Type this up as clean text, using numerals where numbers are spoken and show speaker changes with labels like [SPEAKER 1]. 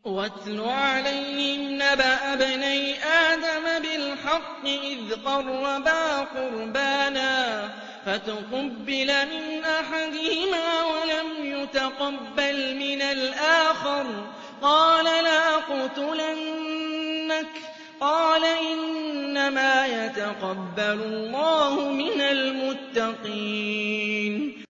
[SPEAKER 1] وَاتْلُ عَلَيْهِمْ نَبَأَ ابْنَيْ آدَمَ بِالْحَقِّ إِذْ قَرَّبَا قُرْبَانًا فَتُقُبِّلَ مِنْ أَحَدِهِمَا وَلَمْ يُتَقَبَّلْ مِنَ الْآخَرِ قَالَ لَأَقْتُلَنَّكَ قَالَ إِنَّمَا يَتَقَبَّلُ اللَّهُ مِنَ الْمُتَّقِينَ